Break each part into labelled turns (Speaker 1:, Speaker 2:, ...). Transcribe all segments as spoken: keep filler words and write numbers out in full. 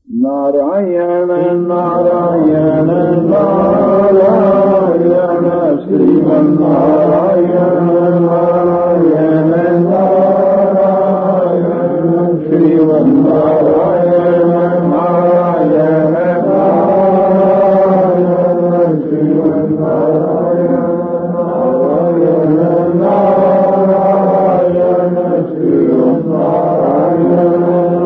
Speaker 1: नारायण नारायण नारायण श्रीमन्नारायण नारायण नारायण श्रीमन्नारायण नारायण नारायण श्रीमन्नारायण नारायण नारायण श्रीमन्नारायण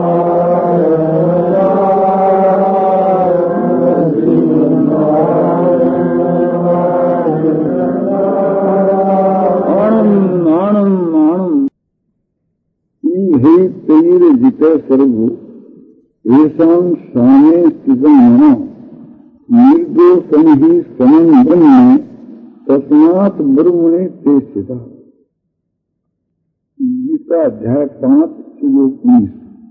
Speaker 1: जिते सर्वो येषां सामे स्थितं मनो निर्दोषं हि समं ब्रह्म तस्मात् ब्रह्मणे ते स्थिता। गीता अध्याय पांच श्लोक उन्नीस।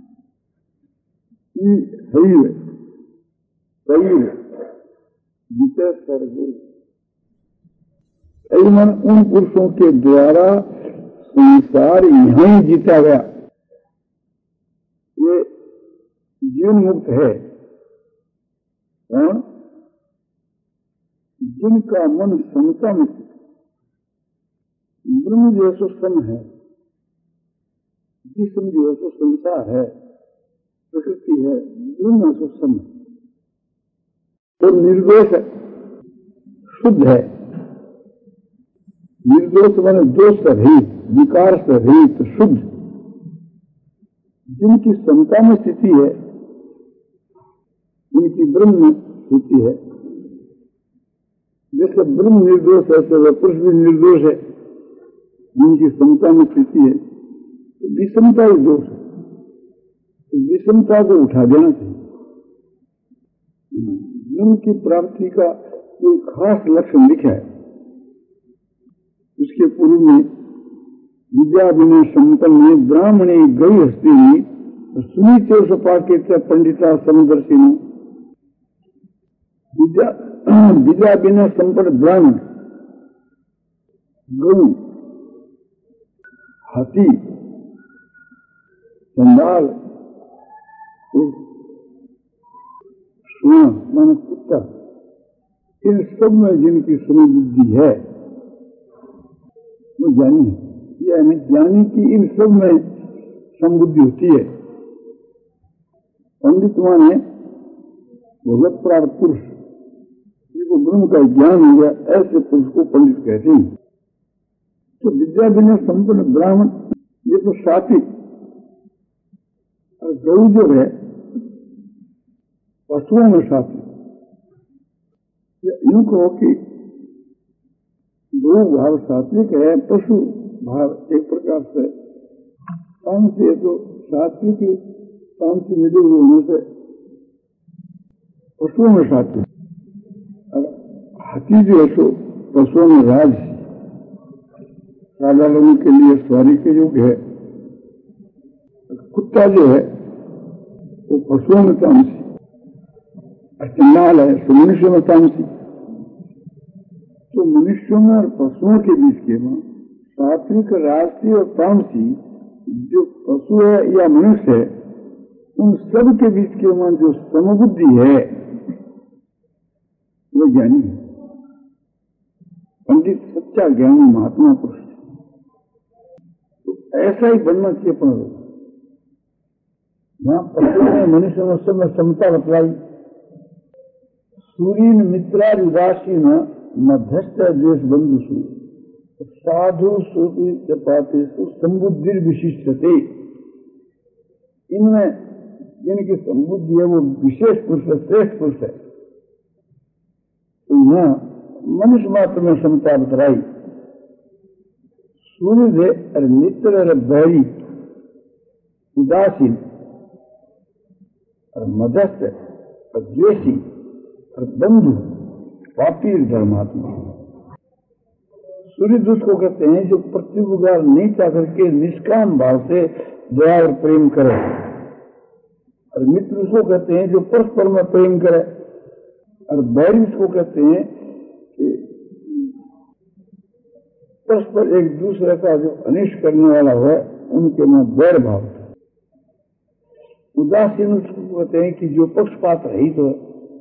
Speaker 1: हईव तैव जिते सर्वो मन उन पुरुषों के द्वारा संसार यहाँ ही जीता गया। ये जीवन मुक्त है और जिनका मन समता में ब्रह्म जैसो सम है, जिसम जैसो संसार है, प्रकृति है, ब्रह्म जैसो सम है और निर्दोष है, शुद्ध है। निर्दोष माने दोष से रहित, विकार से रहित, शुद्ध। जिनकी समता में स्थिति है, उनकी ब्रह्म स्थिति है। जैसे ब्रह्म निर्दोष है, तो वह पुरुष भी निर्दोष है। जिनकी समता में स्थिति है, तो विषमता ही दोष है। तो विषमता को उठा देना चाहिए। ब्रह्म की प्राप्ति का कोई खास लक्ष्य लिखा है। उसके पूर्व में विद्या बिना संपन्न ब्राह्मणे गई हस्ती सुनीचे सपाके पंडिता समदर्शिनी। विद्या विद्या बिना संपन्न ब्राह्मण, गौ, हाथी, चंडाल, सुना माना कुत्ता, इन सब में जिनकी समबुद्धि है वो ज्ञानी है। यानी ज्ञानी की इन सब में समबुद्धि होती है। पंडित माने भगवत प्राप्त पुरुष, जिनको ब्रह्म का ज्ञान हो गया, ऐसे पुरुष को पंडित कहते हैं। तो विद्या बिना संपन्न ब्राह्मण ये तो सात्विक, और गौ जो है पशुओं में सात्विक। यूं कहो कि गौ भाव सात्विक है, पशु भाव एक प्रकार से तामसी है। तो सात्विक तामसी मिले हुए होने से पशुओं में सात्विक, और हाथी जो है तो पशुओं में राज, राजा लोगों के लिए सवारी के योग्य है। कुत्ता जो है वो पशुओं में तामसी, चंडाल है तो मनुष्य में तामसी। तो मनुष्यों में और पशुओं के बीच के में सात्विक, राजसी और तामसी जो पशु है या मनुष्य है, उन सब के बीच के में जो समबुद्धि है वो ज्ञानी है। पंडित सच्चा ज्ञानी महात्मा पुरुष है। तो ऐसा ही बनना चाहिए अपन लोग। जहां पशु में मनुष्य में सब में समता बतलाई। सूरीन मित्रादिदासी न मध्यस्थ द्वेष बंधुषु साधु सूपी चपातेषु संबुद्धि विशिष्टते। इनमें जिनकी संबुद्धि है वो विशेष पुरुष है, श्रेष्ठ पुरुष है। तो यहाँ मनुष्य मात्र में समता बतलाई। सूर्य और मित्र और बैरी, उदासीन और मध्यस्थ और द्वेषी और बंधु पापी धर्मात्मा। सूर्य दूत को कहते हैं जो प्रत्युपकार नहीं चाह करके निष्काम भाव से दया और प्रेम करे, और मित्र उसको कहते हैं जो परस्पर में प्रेम करे, और बैरी उसको कहते हैं कि परस्पर एक दूसरे का जो अनिष्ट करने वाला है उनके में बैर भाव। उदासीन उसको कहते हैं कि जो पक्षपात रहित तो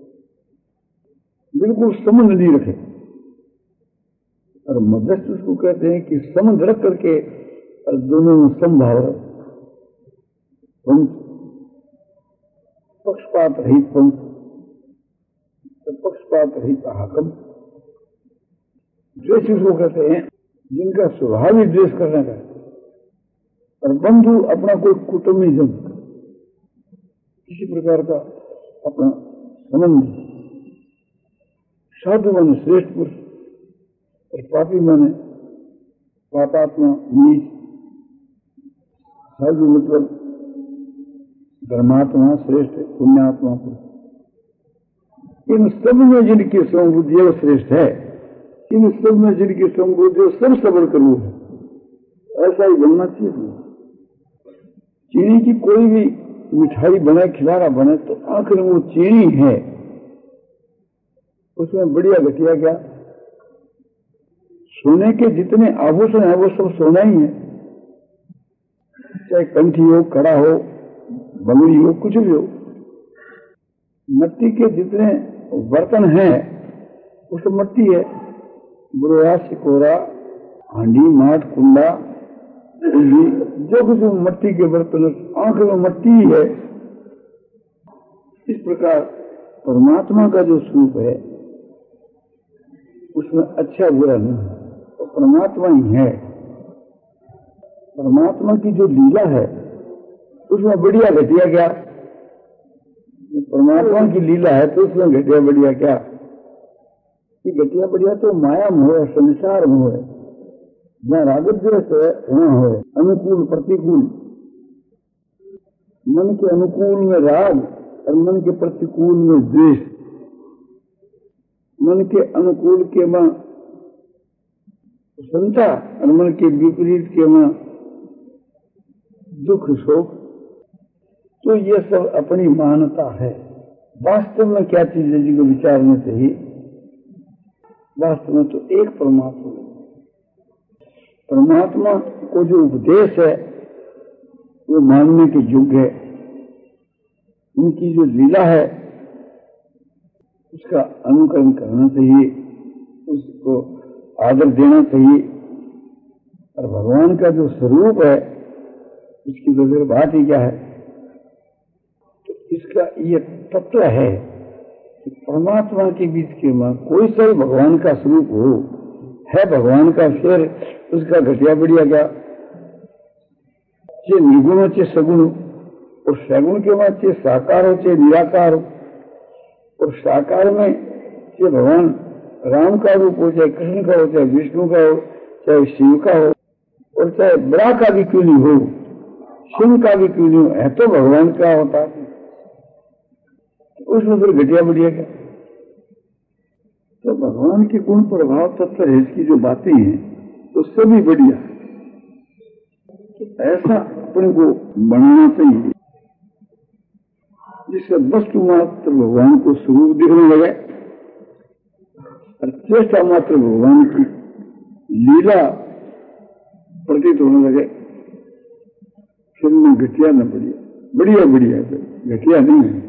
Speaker 1: बिल्कुल संबंध नहीं रखे, और मध्यस्थ उसको कहते हैं कि संबंध रख करके और दोनों में समभाव रहे। पंच पक्षपात रहित पंच, पक्षपात रहित हाकम। द्वेषी उसको कहते हैं जिनका स्वभाव ही द्वेष करने का, और बंधु अपना कोई कुटुंबी जन, किसी प्रकार का अपना संबंध। साधु माने श्रेष्ठ पुरुष और पापी माने पापात्मा नीच। साधु मतलब धर्मात्मा श्रेष्ठ, पुण्यात्मा पुरुष। इन सब में जिनकी समबुद्धि वो श्रेष्ठ है, इन सब में जिनकी समबुद्धि सब सबल करूँ है, ऐसा ही बनना चाहिए। चीनी की कोई भी मिठाई बने, खिलाना बने, तो आखिर वो चीनी है, उसमें बढ़िया घटिया क्या? सोने के जितने आभूषण है वो सब सोना ही है, चाहे कंठी हो, कड़ा हो, बंगड़ी हो, कुछ भी हो। मिट्टी के जितने बर्तन हैं वो सब मिट्टी है, बुढ़ा, सिकोरा, हांडी, माठ, कुंडा, जो कुछ मिट्टी के बर्तन, आंख में मिट्टी ही है। इस प्रकार परमात्मा का जो स्वरूप है उसमें अच्छा बुरा नहीं है, तो परमात्मा ही है। परमात्मा की जो लीला है उसमें बढ़िया घटिया क्या? परमात्मा की लीला है तो उसमें घटिया बढ़िया क्या? ये घटिया बढ़िया तो माया मोह है, संसार मोह है। जहाँ रागद्वेष है वहां है अनुकूल प्रतिकूल। मन के अनुकूल में राग और मन के प्रतिकूल में द्वेष। मन के अनुकूल के मां प्रसन्नता और मन के विपरीत के मां दुख शोक। तो ये सब अपनी मान्यता है। वास्तव में क्या चीज है जिसको विचारना चाहिए? वास्तव में तो एक परमात्मा। परमात्मा को जो उपदेश है वो मानने के योग्य है। उनकी जो लीला है उसका अनुकरण करना चाहिए, उसको आदर देना चाहिए। और भगवान का जो स्वरूप है उसकी तो फिर बात ही क्या है? तो इसका ये तत्व है कि परमात्मा के बीच के मां कोई सा भी भगवान का स्वरूप हो, है भगवान का, फिर उसका घटिया बढ़िया क्या? चाहे निर्गुण हो चाहे सगुण हो, और सगुण के बाद चाहे साकार हो चाहे निराकार हो, और साकार में चाहे भगवान राम का रूप हो, चाहे कृष्ण का हो, चाहे विष्णु का हो, चाहे शिव का हो, और चाहे बड़ा का भी क्यों नहीं हो, सिंह का भी क्यों नहीं हो, है तो भगवान का होता। उसमें फिर घटिया बढ़िया क्या? तो भगवान के गुण प्रभाव तत्व है इसकी जो बातें हैं तो सभी बढ़िया। तो ऐसा अपने को बनाना चाहिए जिससे वस्तु मात्र भगवान को स्वरूप दिखने लगे और चेष्टा मात्र भगवान की लीला प्रतीत होने लगे। फिर में घटिया न बढ़िया, बढ़िया बढ़िया, घटिया नहीं है।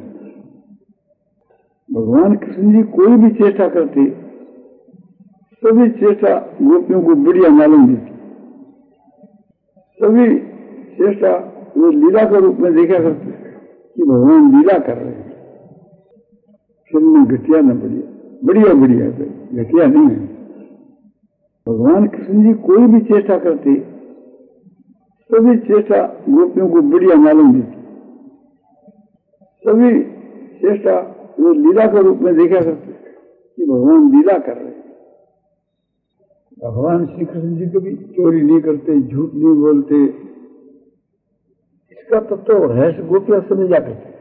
Speaker 1: भगवान कृष्ण जी कोई भी चेष्टा करते, सभी चेष्टा गोपियों को बढ़िया मालूम देती। सभी चेष्टा वो लीला के रूप में देखा करते कि भगवान लीला कर रहे हैं। फिर में घटिया न बढ़िया, बढ़िया बढ़िया, घटिया नहीं है। भगवान कृष्ण जी कोई भी चेष्टा करते, सभी चेष्टा गोपियों को बढ़िया मालूम देती। सभी चेष्टा वो लीला के रूप में देखा करते कि भगवान लीला कर रहे हैं। भगवान श्री कृष्ण जी कभी चोरी नहीं करते, झूठ नहीं बोलते। इसका तत्व तो रहस्य गोपियां समझ जाते थे।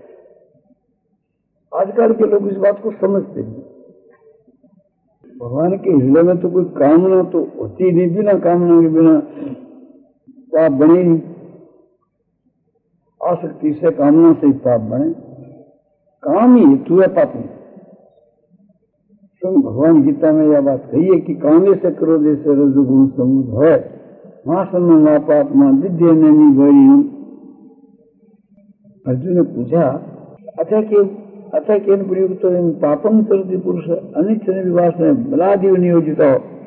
Speaker 1: आजकल के लोग इस बात को समझते नहीं। भगवान के हृदय में तो कोई कामना तो होती नहीं, बिना कामना के बिना पाप बने नहीं। आसक्ति से, कामना से पाप बने। काम ही हेतु है पाप में। तो भगवान गीता में यह बात कही है कि कामे से क्रोधे से रजोगुण समूह है, मां सन्न पाप मां विद्या नहीं भरी। अर्जुन ने पूछा अथ के अथ केन प्रयुक्त पापम चलती पुरुष अनिच्छन विवास में बलादिव नियोजित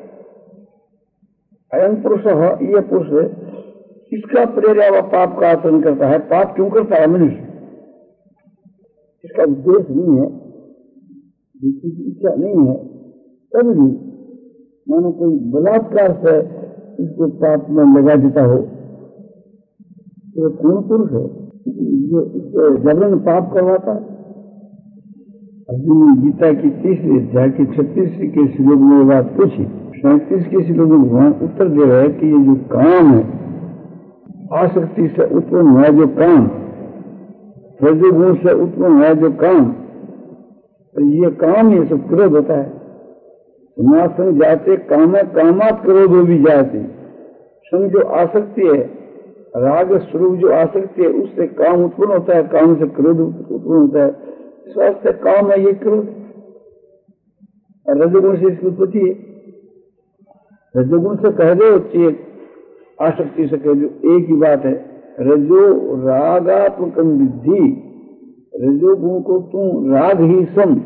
Speaker 1: अयम पुरुष यह पुरुष इसका प्रेरणा व पाप का आचरण करता है। पाप क्यों करता है मनुष्य? इसका उद्देश्य नहीं है, जिसकी इच्छा नहीं है, तब भी मानो कोई बलात्कार से इसको पाप में लगा देता हो, तो कौन पुरुष है जो इससे जबरन पाप करवाता है? अर्जुन ने गीता की तीसरी अध्याय की छत्तीस के श्लोक में बात पूछी। सैंतीस के श्लोक में भगवान उत्तर दे रहे हैं कि ये जो काम है, आसक्ति से उत्पन्न हुआ जो काम, रजोगुण से उत्पन्न हुआ जो काम, ये काम ये सब क्रोध होता है। समासंग जाते काम कामात क्रोधो भी जाते। संग जो आसक्ति है, राग स्वरूप जो आसक्ति है, उससे काम उत्पन्न होता है, काम से क्रोध उत्पन्न होता है। इस वास्ते काम है ये क्रोध, और रजोगुण से इसकी उत्पत्ति है। रजोगुण से कह दो चेत, आसक्ति से कह दो, एक ही बात है। रजो रागात्मक विद्धि, रजोगुण को तुम राग ही सम,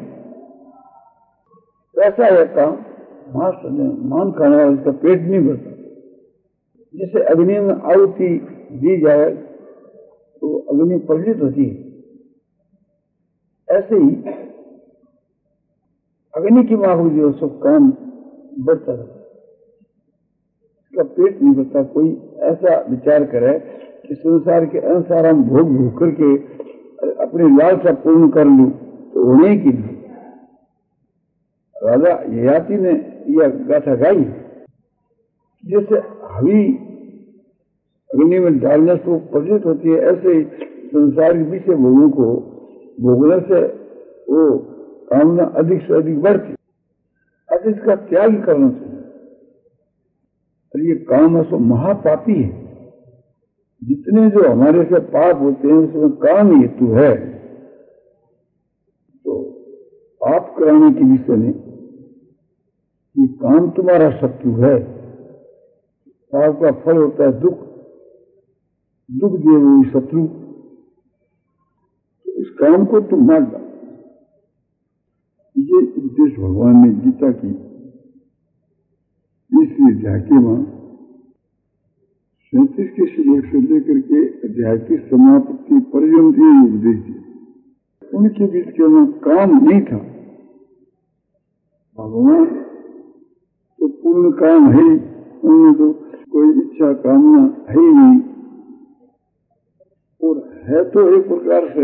Speaker 1: ऐसा है काम। मांस मान खाने वाला उसका पेट नहीं भरता। जिसे अग्नि में आहुति दी जाए तो अग्नि प्रज्वलित होती है, ऐसे ही अग्नि की मांग जो सब काम बढ़ता रहता, इसका पेट नहीं भरता। कोई ऐसा विचार करे कि संसार के अनुसार हम भोग भोग करके अपनी लालसा पूर्ण कर लूं, तो होने की नहीं। राजा ययाति ने यह गाथा गाई, जैसे हवी अग्नि में डालने से वो प्रज्वलित होती है, ऐसे ही संसार के विषय भोगों को भोगने से वो कामना अधिक से अधिक बढ़ती। अब इसका त्याग करना चाहिए। और ये काम है सो महापापी है। जितने जो हमारे से पाप होते हैं उसमें काम हेतु है। तो पाप कराने के विषय में ये काम तुम्हारा शत्रु है। पाप का फल होता है दुख, दुख दे वो शत्रु। तो इस काम को तुम मार डालो। ये उपदेश भगवान ने गीता की तीसरी अध्याय के मां सैंतीस के श्लोक से लेकर के अध्याय की समाप्ति पर्यंत ये उपदेश दिया। उनके बीच के में काम नहीं था। भगवान तो पूर्ण काम है, उनमें तो कोई इच्छा कामना है ही नहीं, और है तो एक प्रकार से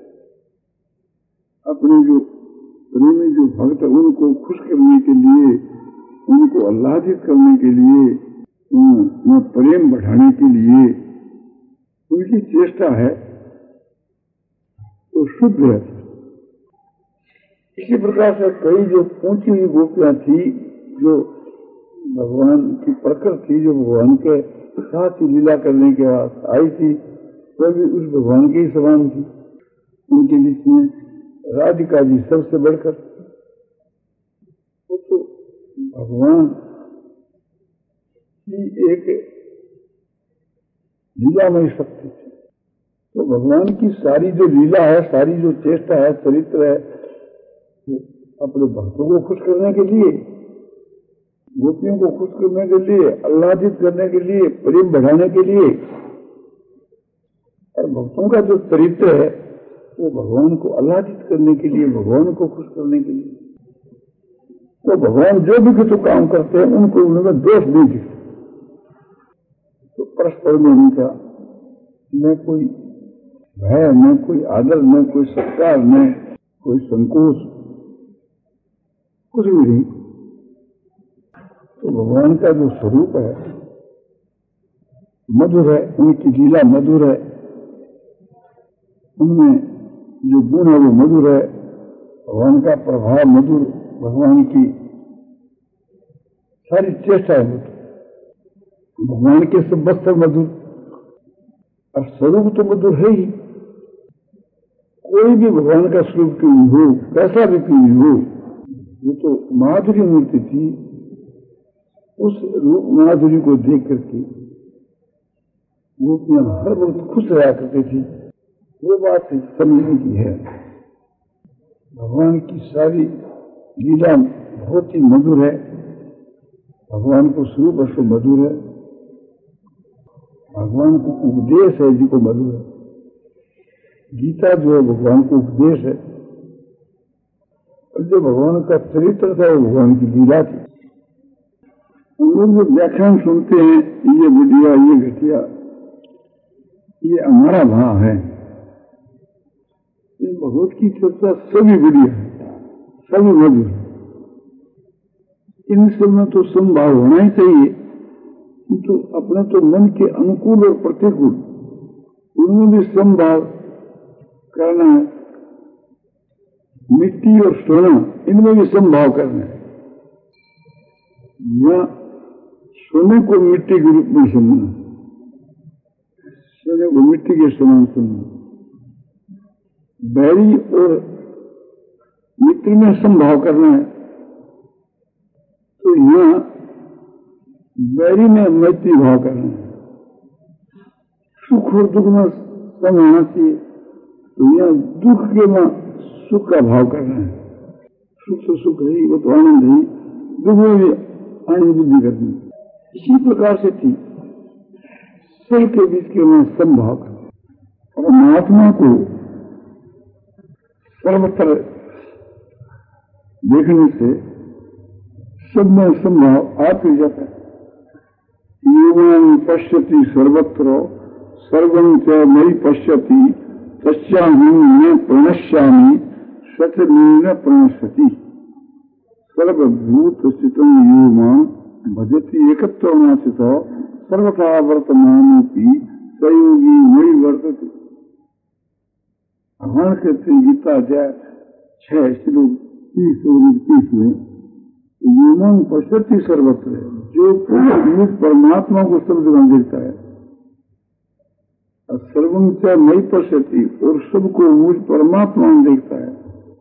Speaker 1: अपने जो प्रेमी जो भक्त है उनको खुश करने के लिए, उनको आह्लादित करने के लिए, उनमें प्रेम बढ़ाने के लिए उनकी चेष्टा है, तो शुद्ध है। इसी प्रकार से कई जो ऊंची हुई गोपियां थी, जो भगवान की प्रखर थी, जो भगवान के साथ ही लीला करने के बाद आई थी, तो भी उस भगवान के ही समान थी। उनके बीच में राधिका जी सबसे बढ़कर, वो तो भगवान की एक लीलामय शक्ति थी। तो भगवान की सारी जो लीला है, सारी जो चेष्टा है, चरित्र है, अपने भक्तों को खुश करने के लिए, गोपियों को खुश करने के लिए, आह्लादित करने के लिए, प्रेम बढ़ाने के लिए। और भक्तों का जो चरित्र है वो भगवान को आह्लादित करने के लिए, भगवान को खुश करने के लिए। तो भगवान जो भी कुछ काम करते हैं उनको उनमें दोष नहीं दिखता। तो परस्पर में उनका न कोई भय, न कोई आदर, न कोई सत्कार, न कोई संकोच, कुछ भी नहीं। तो भगवान का जो स्वरूप है मधुर है, उनकी लीला मधुर है, उनमें जो गुण है वो मधुर है, भगवान का प्रभाव मधुर, भगवान की सारी चेष्टा है मधुर, भगवान के सब वस्त्र मधुर, और स्वरूप तो मधुर है ही। कोई भी भगवान का स्वरूप क्यों नहीं हो, कैसा भी क्यों नहीं हो, वो तो माधुरी मूर्ति थी। उस रूप माधुरी को देख करके गोपियां हर वक्त खुश रहा करती थी। वो बात समझने की है। भगवान की सारी लीला बहुत ही मधुर है, भगवान को स्वरूप अश्व मधुर है, भगवान को उपदेश है जिसको मधुर है। गीता जो है भगवान को उपदेश है, और जो भगवान का चरित्र था वो भगवान की लीला थी। हम लोग जो व्याख्यान सुनते हैं, ये बढ़िया, ये घटिया, ये हमारा भाव है। ये भगवत की चर्चा सभी बढ़िया है, सभी मधुर है। इन सब में तो समभाव होना ही चाहिए, तो अपने तो मन के अनुकूल और प्रतिकूल उनमें भी समभाव करना है। मिट्टी और सोना, इनमें भी समभाव करना है। या सोने को मिट्टी के रूप में समझना, सोने को मिट्टी के समान समझना। बैरी और मित्र में समभाव करना है, तो यहाँ बैरी में मैत्री भाव करना है। सुख और दुख में सम होना चाहिए, तो यहाँ दुख के में सुख का भाव करना है। सुख तो सुख है, वो तो आनंद है, दुख में भी आनंद बुद्धि करनी है। इसी प्रकार से थी सब के बीच के में समभाव करना। और महात्मा को सर्वत्र देखने से सब में समभाव आप ही जाता है। योगं पश्यति सर्वत्र सर्वं च मयि पश्यति तस्याहं न प्रणश्यामि सतमेव प्रणश्यति। सर्वभूत स्थितं यो मां भजति एकत्वमाश्रितो सर्वथा वर्तमानोऽपि स योगी मयि वर्तते। भगवान कहते गीता अध्याय छह श्लोक तीस और इकतीस में, योगं पश्यति सर्वत्र, जो मुझ परमात्मा को सब जगह देखता है, और सर्वं च मयि पश्यति, और सबको मुझ परमात्मा में देखता है।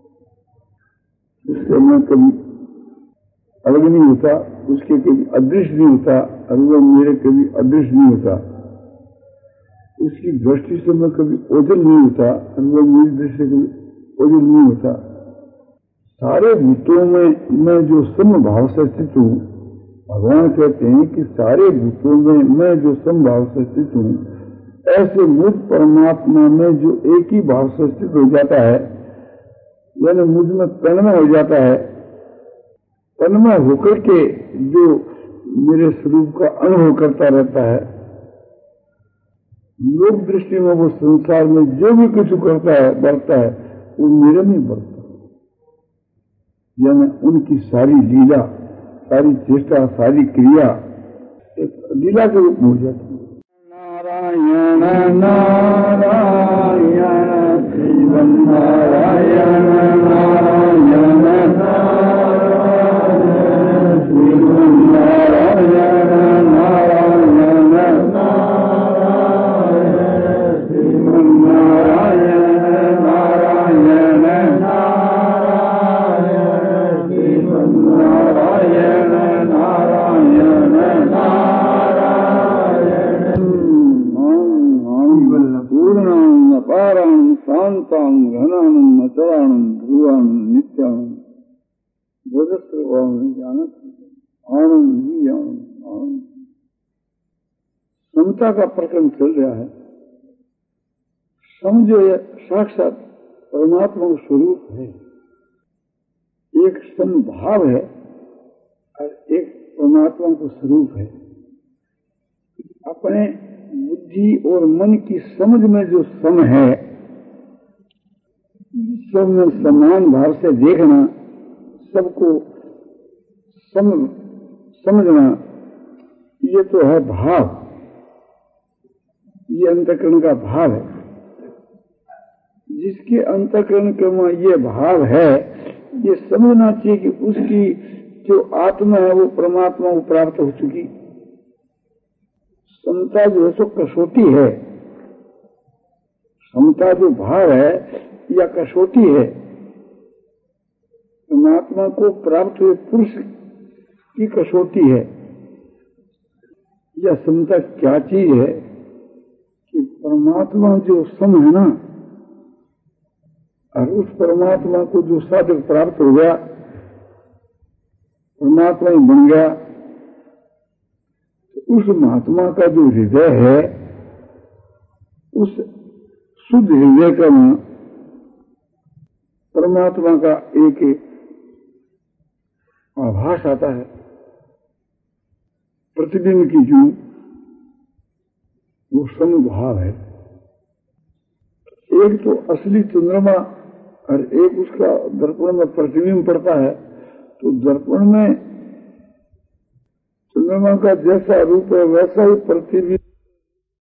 Speaker 1: उससे मैं कभी अलग नहीं होता, उसके कभी अदृश्य नहीं होता, और वो मेरे कभी अदृश्य नहीं होता। उसकी दृष्टि से मैं कभी ओझल नहीं होता, और वो मेरी दृष्टि से कभी ओझल नहीं होता। सारे भूतों में मैं जो समभाव से स्थित हूँ, भगवान कहते हैं कि सारे भूतों में मैं जो समभाव से स्थित हूँ, ऐसे मुझ परमात्मा में जो एक ही भाव से स्थित हो जाता है, यानी मुझ में तन्मय हो जाता है, तन्मय होकर के जो मेरे स्वरूप का अनुभव करता रहता है, लोक दृष्टि में वो संसार में जो भी कुछ करता है, बढ़ता है, वो मेरे में बढ़ता है। यानी उनकी सारी लीला, सारी चेष्टा, सारी क्रिया एक लीला के रूप में हो जाती है। नारायण नारायण श्रीमन नारायण नारायण नारायण श्रीमन नारायण नारायण नारायण श्रीमन नारायण नारायण नारायण श्रीमन नारायण नारायण नारायण पूर्णां अपारां शान्तां घनानं अचराणं ध्रुवाणं नित्यां बोधस्वरूपां जानति आनंद ही आनंद आनंद। समता का प्रकरण चल रहा है। समझो साक्षात परमात्मा का स्वरूप है, एक समभाव है और एक परमात्मा का स्वरूप है। अपने बुद्धि और मन की समझ में जो सम है, सब में समान भाव से देखना, सबको सम समझना, ये तो है भाव, ये अंतःकरण का भाव है। जिसके अंतःकरण में ये भाव है, ये समझना चाहिए कि उसकी जो आत्मा है वो परमात्मा को प्राप्त हो चुकी। समता जो है सो कसौटी है, समता जो भाव है या कसौटी है। परमात्मा को प्राप्त हुए पुरुष की कसौटी है। यह समता क्या चीज है कि परमात्मा जो सम है ना, और उस परमात्मा को जो साधक प्राप्त हो गया, परमात्मा ही बन गया, तो उस महात्मा का जो हृदय है, उस शुद्ध हृदय का परमात्मा का एक आभास आता है, प्रतिबिंब की जो वो समभाव है। एक तो असली चंद्रमा और एक उसका दर्पण में प्रतिबिंब पड़ता है, तो दर्पण में चंद्रमा का जैसा रूप है वैसा ही प्रतिबिंब